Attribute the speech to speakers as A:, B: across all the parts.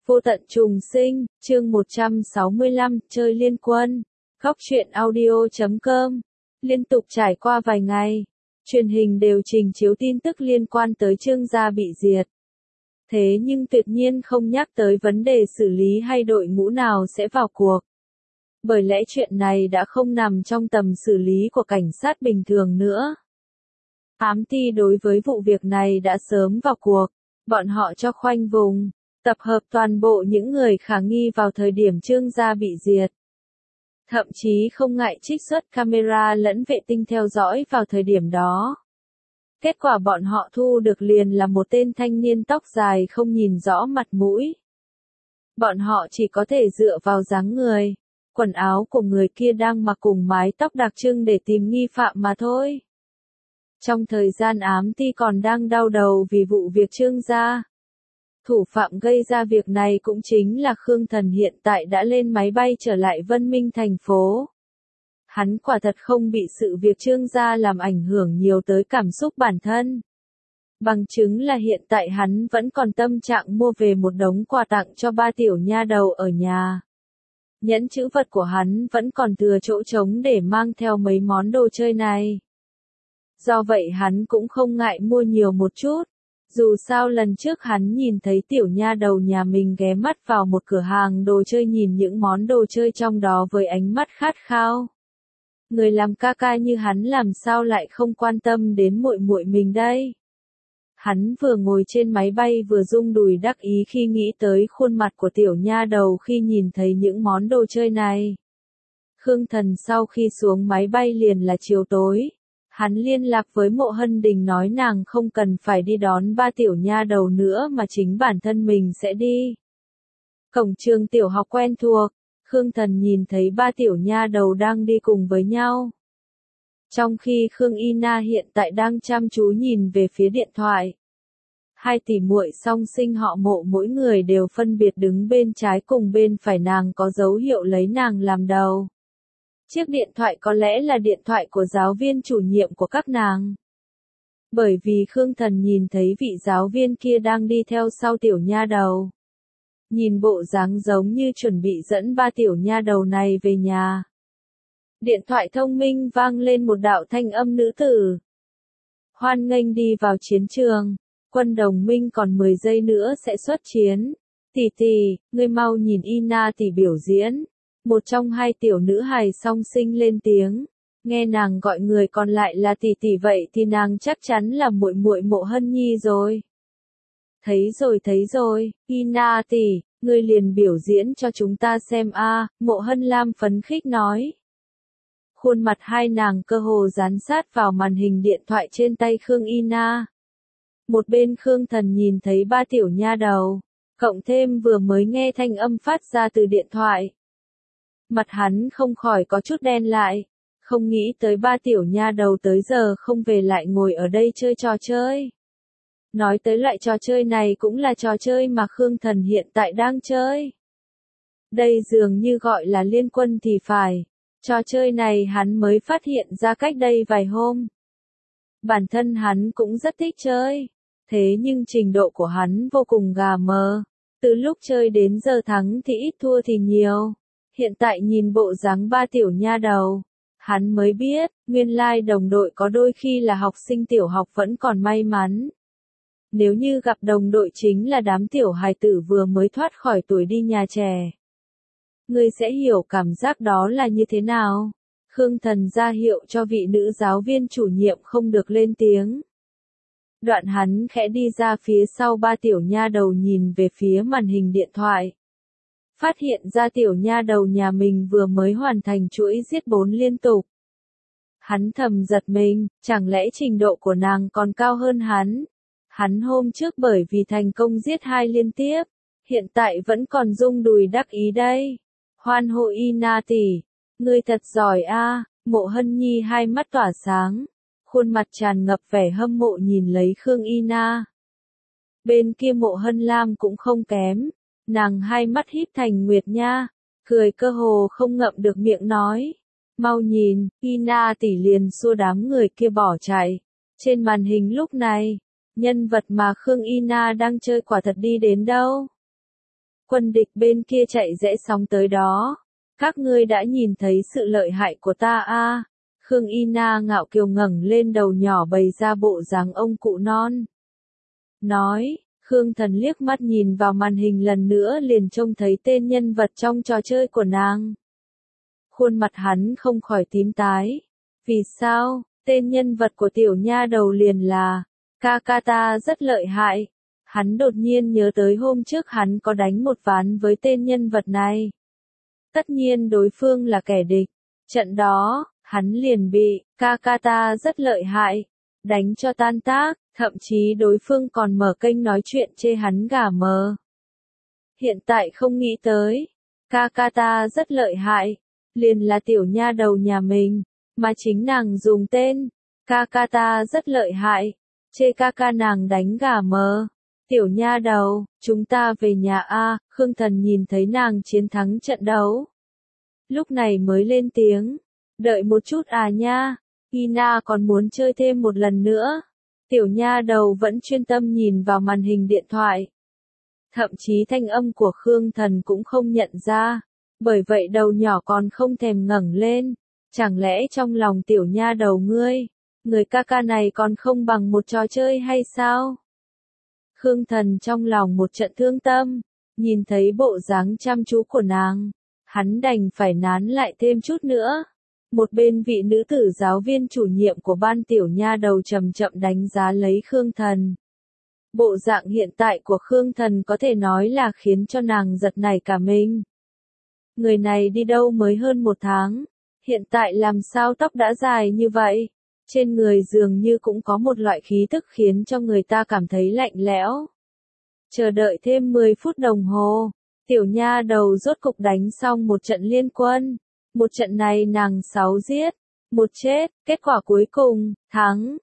A: Vô tận trùng sinh, chương 165, chơi liên quân. Góc truyện audio.com. Liên tục trải qua vài ngày, truyền hình đều trình chiếu tin tức liên quan tới Trương gia bị diệt. Thế nhưng tuyệt nhiên không nhắc tới vấn đề xử lý hay đội ngũ nào sẽ vào cuộc. Bởi lẽ chuyện này đã không nằm trong tầm xử lý của cảnh sát bình thường nữa. Ám ty đối với vụ việc này đã sớm vào cuộc, bọn họ cho khoanh vùng, tập hợp toàn bộ những người khả nghi vào thời điểm Trương gia bị diệt. Thậm chí không ngại trích xuất camera lẫn vệ tinh theo dõi vào thời điểm đó. Kết quả bọn họ thu được liền là một tên thanh niên tóc dài không nhìn rõ mặt mũi. Bọn họ chỉ có thể dựa vào dáng người, quần áo của người kia đang mặc cùng mái tóc đặc trưng để tìm nghi phạm mà thôi. Trong thời gian ám ty còn đang đau đầu vì vụ việc Trương gia, thủ phạm gây ra việc này cũng chính là Khương Thần hiện tại đã lên máy bay trở lại Vân Minh thành phố. Hắn quả thật không bị sự việc Trương gia làm ảnh hưởng nhiều tới cảm xúc bản thân. Bằng chứng là hiện tại hắn vẫn còn tâm trạng mua về một đống quà tặng cho ba tiểu nha đầu ở nhà. Nhẫn trữ vật của hắn vẫn còn thừa chỗ trống để mang theo mấy món đồ chơi này. Do vậy hắn cũng không ngại mua nhiều một chút. Dù sao lần trước hắn nhìn thấy tiểu nha đầu nhà mình ghé mắt vào một cửa hàng đồ chơi nhìn những món đồ chơi trong đó với ánh mắt khát khao. Người làm ca ca như hắn làm sao lại không quan tâm đến muội muội mình đây? Hắn vừa ngồi trên máy bay vừa rung đùi đắc ý khi nghĩ tới khuôn mặt của tiểu nha đầu khi nhìn thấy những món đồ chơi này. Khương Thần sau khi xuống máy bay liền là chiều tối. Hắn liên lạc với Mộ Hân Đình nói nàng không cần phải đi đón ba tiểu nha đầu nữa mà chính bản thân mình sẽ đi. Cổng trường tiểu học quen thuộc, Khương Thần nhìn thấy ba tiểu nha đầu đang đi cùng với nhau. Trong khi Khương Y Na hiện tại đang chăm chú nhìn về phía điện thoại. Hai tỷ muội song sinh họ Mộ mỗi người đều phân biệt đứng bên trái cùng bên phải nàng có dấu hiệu lấy nàng làm đầu. Chiếc điện thoại có lẽ là điện thoại của giáo viên chủ nhiệm của các nàng. Bởi vì Khương Thần nhìn thấy vị giáo viên kia đang đi theo sau tiểu nha đầu. Nhìn bộ dáng giống như chuẩn bị dẫn ba tiểu nha đầu này về nhà. Điện thoại thông minh vang lên một đạo thanh âm nữ tử. Hoan nghênh đi vào chiến trường, quân đồng minh còn 10 giây nữa sẽ xuất chiến. Tỷ tỷ, ngươi mau nhìn Ina tỷ biểu diễn. Một trong hai tiểu nữ hài song sinh lên tiếng, nghe nàng gọi người còn lại là tỷ tỷ vậy thì nàng chắc chắn là muội muội Mộ Hân Nhi rồi. Thấy rồi, Ina tỷ, ngươi liền biểu diễn cho chúng ta xem a, Mộ Hân Lam phấn khích nói. Khuôn mặt hai nàng cơ hồ dán sát vào màn hình điện thoại trên tay Khương Ina. Một bên Khương Thần nhìn thấy ba tiểu nha đầu, cộng thêm vừa mới nghe thanh âm phát ra từ điện thoại. Mặt hắn không khỏi có chút đen lại, không nghĩ tới ba tiểu nha đầu tới giờ không về lại ngồi ở đây chơi trò chơi. Nói tới loại trò chơi này cũng là trò chơi mà Khương Thần hiện tại đang chơi. Đây dường như gọi là liên quân thì phải, trò chơi này hắn mới phát hiện ra cách đây vài hôm. Bản thân hắn cũng rất thích chơi, thế nhưng trình độ của hắn vô cùng gà mờ, từ lúc chơi đến giờ thắng thì ít thua thì nhiều. Hiện tại nhìn bộ dáng ba tiểu nha đầu, hắn mới biết, nguyên lai đồng đội có đôi khi là học sinh tiểu học vẫn còn may mắn. Nếu như gặp đồng đội chính là đám tiểu hài tử vừa mới thoát khỏi tuổi đi nhà trẻ. Ngươi sẽ hiểu cảm giác đó là như thế nào. Khương Thần ra hiệu cho vị nữ giáo viên chủ nhiệm không được lên tiếng. Đoạn hắn khẽ đi ra phía sau ba tiểu nha đầu nhìn về phía màn hình điện thoại. Phát hiện ra tiểu nha đầu nhà mình vừa mới hoàn thành chuỗi giết 4 liên tục. Hắn thầm giật mình, chẳng lẽ trình độ của nàng còn cao hơn hắn? Hắn hôm trước bởi vì thành công giết 2 liên tiếp, hiện tại vẫn còn rung đùi đắc ý đây. Hoan hô Ina tỷ, ngươi thật giỏi a. Mộ Hân Nhi hai mắt tỏa sáng, khuôn mặt tràn ngập vẻ hâm mộ nhìn lấy Khương Ina. Bên kia Mộ Hân Lam cũng không kém. Nàng hai mắt híp thành nguyệt nha, cười cơ hồ không ngậm được miệng nói. Mau nhìn, Ina tỷ liền xua đám người kia bỏ chạy. Trên màn hình lúc này, nhân vật mà Khương Ina đang chơi quả thật đi đến đâu. Quân địch bên kia chạy rẽ sóng tới đó. Các ngươi đã nhìn thấy sự lợi hại của ta a. Khương Y Na ngạo kiều ngẩng lên đầu nhỏ bày ra bộ dáng ông cụ non. Nói, Khương Thần liếc mắt nhìn vào màn hình lần nữa liền trông thấy tên nhân vật trong trò chơi của nàng. Khuôn mặt hắn không khỏi tím tái. Vì sao, tên nhân vật của tiểu nha đầu liền là, ca ca ta rất lợi hại. Hắn đột nhiên nhớ tới hôm trước hắn có đánh một ván với tên nhân vật này. Tất nhiên đối phương là kẻ địch. Trận đó, hắn liền bị, ca ca ta rất lợi hại, đánh cho tan tác, thậm chí đối phương còn mở kênh nói chuyện chê hắn gà mờ. Hiện tại không nghĩ tới, ca ca ta rất lợi hại, liền là tiểu nha đầu nhà mình, mà chính nàng dùng tên, ca ca ta rất lợi hại, chê ca ca nàng đánh gà mờ. Tiểu nha đầu, chúng ta về nhà a. Khương Thần nhìn thấy nàng chiến thắng trận đấu. Lúc này mới lên tiếng, đợi một chút à nha, Ina còn muốn chơi thêm một lần nữa. Tiểu nha đầu vẫn chuyên tâm nhìn vào màn hình điện thoại. Thậm chí thanh âm của Khương Thần cũng không nhận ra, bởi vậy đầu nhỏ còn không thèm ngẩng lên. Chẳng lẽ trong lòng tiểu nha đầu ngươi, người ca ca này còn không bằng một trò chơi hay sao? Khương Thần trong lòng một trận thương tâm, nhìn thấy bộ dáng chăm chú của nàng, hắn đành phải nán lại thêm chút nữa. Một bên vị nữ tử giáo viên chủ nhiệm của ban tiểu nha đầu chậm chậm đánh giá lấy Khương Thần. Bộ dạng hiện tại của Khương Thần có thể nói là khiến cho nàng giật nảy cả mình. Người này đi đâu mới hơn một tháng, hiện tại làm sao tóc đã dài như vậy? Trên người dường như cũng có một loại khí tức khiến cho người ta cảm thấy lạnh lẽo. Chờ đợi thêm 10 phút đồng hồ, tiểu nha đầu rốt cục đánh xong một trận liên quân. Một trận này nàng 6 giết, 1 chết, kết quả cuối cùng, thắng,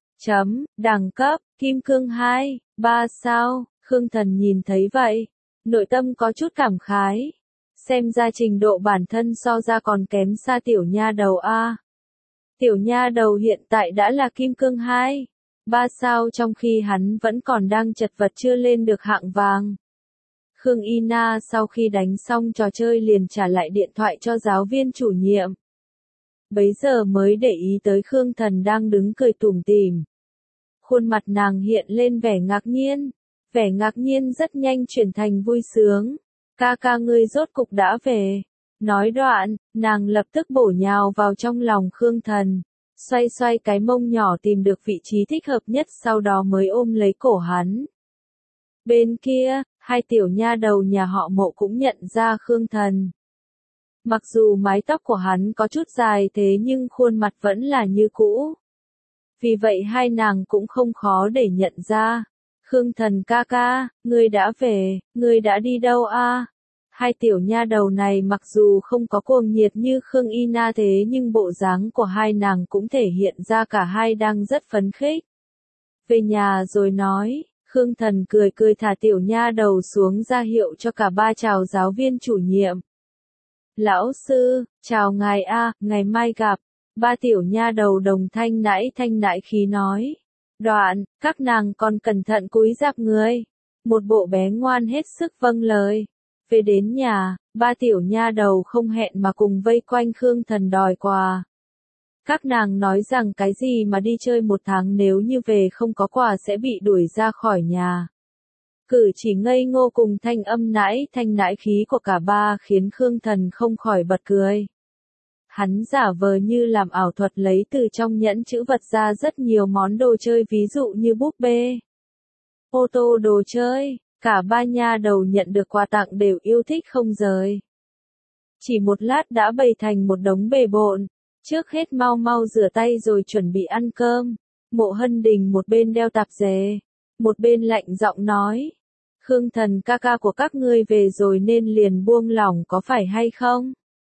A: đẳng cấp, kim cương 2, 3 sao, Khương Thần nhìn thấy vậy, nội tâm có chút cảm khái. Xem ra trình độ bản thân so ra còn kém xa tiểu nha đầu a. Tiểu nha đầu hiện tại đã là kim cương 2, 3 sao trong khi hắn vẫn còn đang chật vật chưa lên được hạng vàng. Khương Y Na sau khi đánh xong trò chơi liền trả lại điện thoại cho giáo viên chủ nhiệm. Bấy giờ mới để ý tới Khương Thần đang đứng cười tủm tỉm. Khuôn mặt nàng hiện lên vẻ ngạc nhiên rất nhanh chuyển thành vui sướng. Ca ca ngươi rốt cục đã về. Nói đoạn, nàng lập tức bổ nhào vào trong lòng Khương Thần, xoay xoay cái mông nhỏ tìm được vị trí thích hợp nhất sau đó mới ôm lấy cổ hắn. Bên kia, hai tiểu nha đầu nhà họ Mộ cũng nhận ra Khương Thần. Mặc dù mái tóc của hắn có chút dài thế nhưng khuôn mặt vẫn là như cũ. Vì vậy hai nàng cũng không khó để nhận ra. Khương Thần ca ca, ngươi đã về, ngươi đã đi đâu a? Hai tiểu nha đầu này mặc dù không có cuồng nhiệt như Khương Y Na thế nhưng bộ dáng của hai nàng cũng thể hiện ra cả hai đang rất phấn khích. Về nhà rồi nói, Khương Thần cười cười thả tiểu nha đầu xuống ra hiệu cho cả ba chào giáo viên chủ nhiệm. Lão sư, chào ngài a, ngày mai gặp. Ba tiểu nha đầu đồng thanh nãi khí nói. Đoạn, các nàng còn cẩn thận cúi rạp người. Một bộ bé ngoan hết sức vâng lời. Về đến nhà, ba tiểu nha đầu không hẹn mà cùng vây quanh Khương Thần đòi quà. Các nàng nói rằng cái gì mà đi chơi một tháng nếu như về không có quà sẽ bị đuổi ra khỏi nhà. Cử chỉ ngây ngô cùng thanh âm nãi khí của cả ba khiến Khương Thần không khỏi bật cười. Hắn giả vờ như làm ảo thuật lấy từ trong nhẫn trữ vật ra rất nhiều món đồ chơi ví dụ như búp bê, ô tô đồ chơi, cả ba nha đầu nhận được quà tặng đều yêu thích không rời. Chỉ một lát đã bày thành một đống bề bộn, trước hết mau rửa tay rồi chuẩn bị ăn cơm. Mộ Hân Đình một bên đeo tạp dề, một bên lạnh giọng nói. Khương Thần ca ca của các ngươi về rồi nên liền buông lỏng có phải hay không?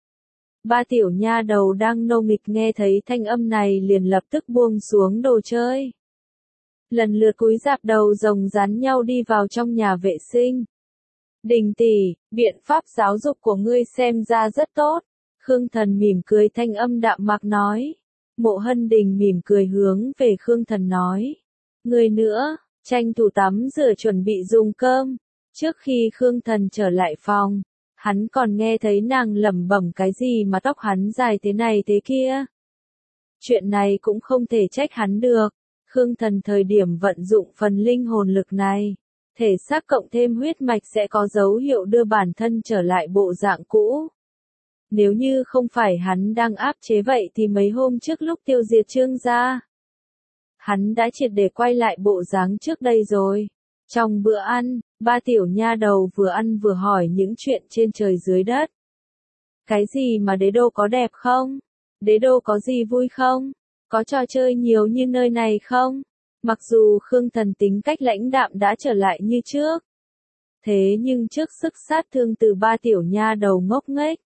A: Ba tiểu nha đầu đang nô nghịch nghe thấy thanh âm này liền lập tức buông xuống đồ chơi. Lần lượt cúi rạp đầu rồng rắn nhau đi vào trong nhà vệ sinh. Đình tỷ, biện pháp giáo dục của ngươi xem ra rất tốt. Khương Thần mỉm cười thanh âm đạm mạc nói. Mộ Hân Đình mỉm cười hướng về Khương Thần nói. Ngươi nữa, tranh thủ tắm rửa chuẩn bị dùng cơm. Trước khi Khương Thần trở lại phòng, hắn còn nghe thấy nàng lẩm bẩm cái gì mà tóc hắn dài thế này thế kia. Chuyện này cũng không thể trách hắn được. Khương Thần thời điểm vận dụng phần linh hồn lực này, thể xác cộng thêm huyết mạch sẽ có dấu hiệu đưa bản thân trở lại bộ dạng cũ. Nếu như không phải hắn đang áp chế vậy thì mấy hôm trước lúc tiêu diệt Trương gia, hắn đã triệt để quay lại bộ dáng trước đây rồi. Trong bữa ăn, ba tiểu nha đầu vừa ăn vừa hỏi những chuyện trên trời dưới đất. Cái gì mà đế đô có đẹp không? Đế đô có gì vui không? Có trò chơi nhiều như nơi này không? Mặc dù Khương Thần tính cách lãnh đạm đã trở lại như trước. Thế nhưng trước sức sát thương từ ba tiểu nha đầu ngốc nghếch,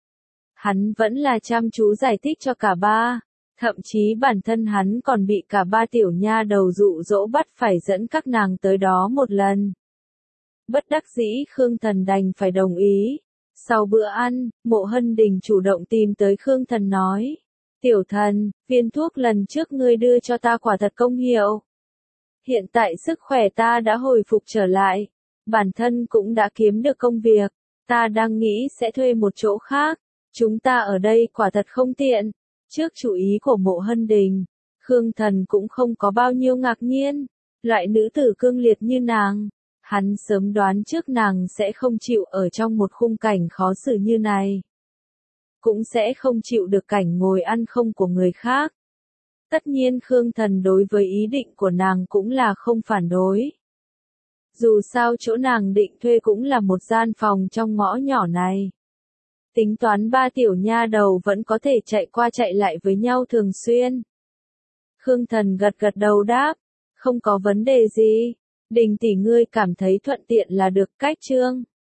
A: hắn vẫn là chăm chú giải thích cho cả ba. Thậm chí bản thân hắn còn bị cả ba tiểu nha đầu dụ dỗ bắt phải dẫn các nàng tới đó một lần. Bất đắc dĩ Khương Thần đành phải đồng ý. Sau bữa ăn, Mộ Hân Đình chủ động tìm tới Khương Thần nói. Tiểu thần, viên thuốc lần trước ngươi đưa cho ta quả thật công hiệu. Hiện tại sức khỏe ta đã hồi phục trở lại. Bản thân cũng đã kiếm được công việc. Ta đang nghĩ sẽ thuê một chỗ khác. Chúng ta ở đây quả thật không tiện. Trước chú ý của Mộ Hân Đình, Khương Thần cũng không có bao nhiêu ngạc nhiên. Loại nữ tử cương liệt như nàng, hắn sớm đoán trước nàng sẽ không chịu ở trong một khung cảnh khó xử như này. Cũng sẽ không chịu được cảnh ngồi ăn không của người khác. Tất nhiên Khương Thần đối với ý định của nàng cũng là không phản đối. Dù sao chỗ nàng định thuê cũng là một gian phòng trong ngõ nhỏ này. Tính toán ba tiểu nha đầu vẫn có thể chạy qua chạy lại với nhau thường xuyên. Khương Thần gật gật đầu đáp, không có vấn đề gì. Đình tỷ ngươi cảm thấy thuận tiện là được. Cách Chương